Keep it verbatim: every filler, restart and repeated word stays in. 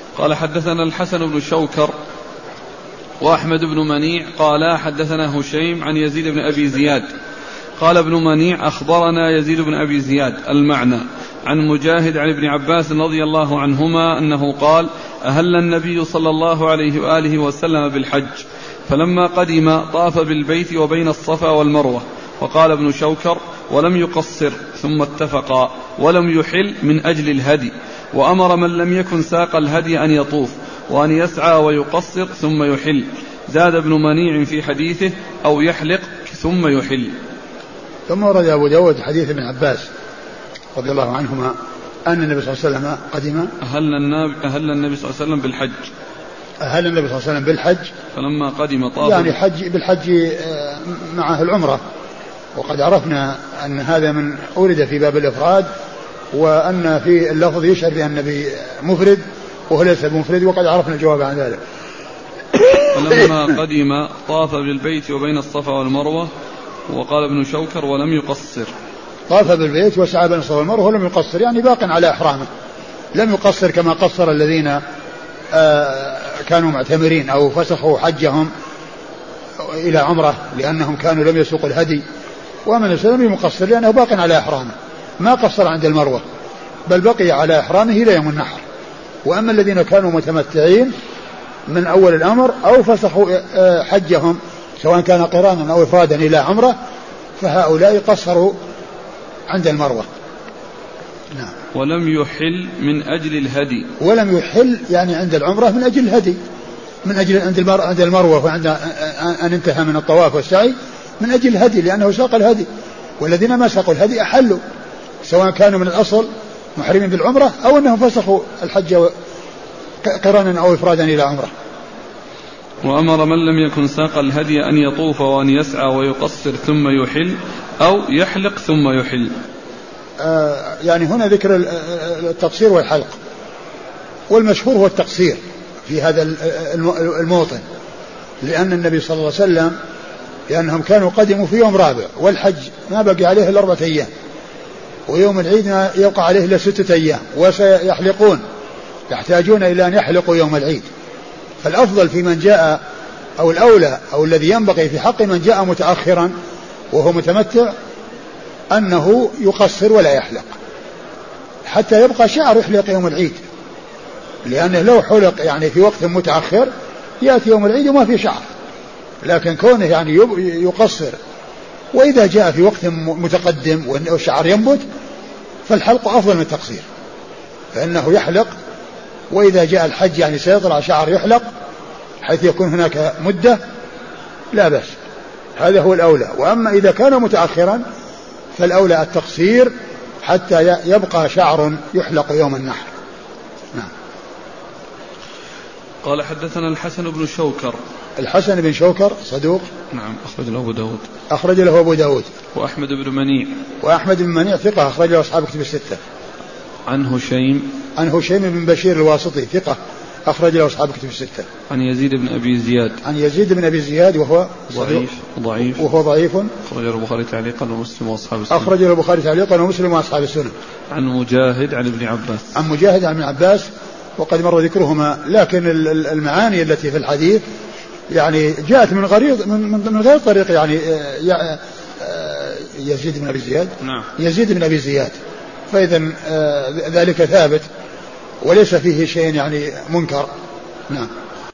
قال حدثنا الحسن بن شوكر وأحمد بن منيع قال حدثنا هشيم عن يزيد بن أبي زياد قال ابن منيع أخبرنا يزيد بن أبي زياد المعنى عن مجاهد عن ابن عباس رضي الله عنهما أنه قال أهل النبي صلى الله عليه وآله وسلم بالحج فلما قدم طاف بالبيت وبين الصفا والمروة. وقال ابن شوكر ولم يقصر ثم اتفقا ولم يحل من أجل الهدي وأمر من لم يكن ساق الهدي أن يطوف وأن يسعى ويقصر ثم يحل. زاد ابن منيع في حديثه أو يحلق ثم يحل. ثم ورد أبو داود حديث ابن عباس رضي الله عنهما أن النبي صلى الله عليه وسلم قدم أهل النبي, أهل النبي صلى الله عليه وسلم بالحج أهل النبي صلى الله عليه وسلم بالحج فلما قدم طاف يعني حج بالحج معه العمرة. وقد عرفنا أن هذا من أورد في باب الإفراد وأن في اللفظ يشعر بأن النبي مفرد وهو ليس بمفرد وقد عرفنا الجواب عن ذلك. فلما قدم طاف بالبيت وبين الصفا والمروة. وقال ابن شوكر ولم يقصر طاف بالبيت وسعى بين الصفا والمروة ولم يقصر يعني باق على إحرامه لم يقصر كما قصر الذين آه كانوا معتمرين أو فسخوا حجهم إلى عمره لأنهم كانوا لم يسوقوا الهدي. ومن السلام المقصر لأنه باق على إحرامه ما قصر عند المروة بل بقي على إحرامه إلى يوم النحر. وأما الذين كانوا متمتعين من أول الأمر أو فسخوا حجهم سواء كان قرانا أو إفرادا إلى عمره فهؤلاء قصروا عند المروة. نعم. ولم يحل من أجل الهدي ولم يحل يعني عند العمرة من أجل الهدي من أجل عند المر... عند المروة وعند أن انتهى من الطواف والسعي من أجل الهدي لأنه ساق الهدي. والذين ما ساقوا الهدي أحلوا سواء كانوا من الأصل محرمين بالعمرة أو أنهم فسخوا الحج قرانا أو إفرادا إلى عمره. وأمر من لم يكن ساق الهدي أن يطوف وأن يسعى ويقصر ثم يحل أو يحلق ثم يحل. آه يعني هنا ذكر التقصير والحلق والمشهور هو التقصير في هذا الموطن لأن النبي صلى الله عليه وسلم لأنهم كانوا قدموا في يوم رابع والحج ما بقي عليه إلا أربعة أيام ويوم العيد ما يوقع عليه إلا ستة أيام وسيحلقون يحتاجون إلى أن يحلقوا يوم العيد. فالأفضل في من جاء أو الأولى أو الذي ينبغي في حق من جاء متأخرا وهو متمتع أنه يقصر ولا يحلق حتى يبقى شعر يحلق يوم العيد لأنه لو حلق يعني في وقت متأخر يأتي يوم العيد وما في شعر. لكن كونه يعني يقصر وإذا جاء في وقت متقدم والشعر ينبت فالحلق أفضل من التقصير فإنه يحلق وإذا جاء الحج يعني سيطلع شعر يحلق حيث يكون هناك مدة لا بأس هذا هو الأولى. وأما إذا كان متأخرا فالأولى التقصير حتى يبقى شعر يحلق يوم النحر. نعم. قال حدثنا الحسن بن شوكر الحسن بن شوكر صدوق نعم أخرج له أبو داود أخرج له أبو داود وأحمد بن منيع وأحمد بن منيع ثقة أخرج له أصحاب كتب الستة. عن هشيم عن هشيم بن بشير الواسطي ثقة أخرج له أصحاب كتب الستة. عن يزيد بن أبي زياد عن يزيد بن أبي زياد وهو ضعيف ضعيف وهو ضعيف أخرج له البخاري تعليقا ومسلم وأصحاب السنة أخرج له البخاري تعليقا ومسلم وأصحاب السنة. عن مجاهد عن ابن عباس عن مجاهد عن ابن عباس وقد مر ذكرهما لكن المعاني التي في الحديث يعني جاءت من غريض من, من غير طريق يعني يزيد بن أبي زياد نعم يزيد بن أبي زياد فإذا ذلك ثابت وليس فيه شيء يعني منكر. نعم.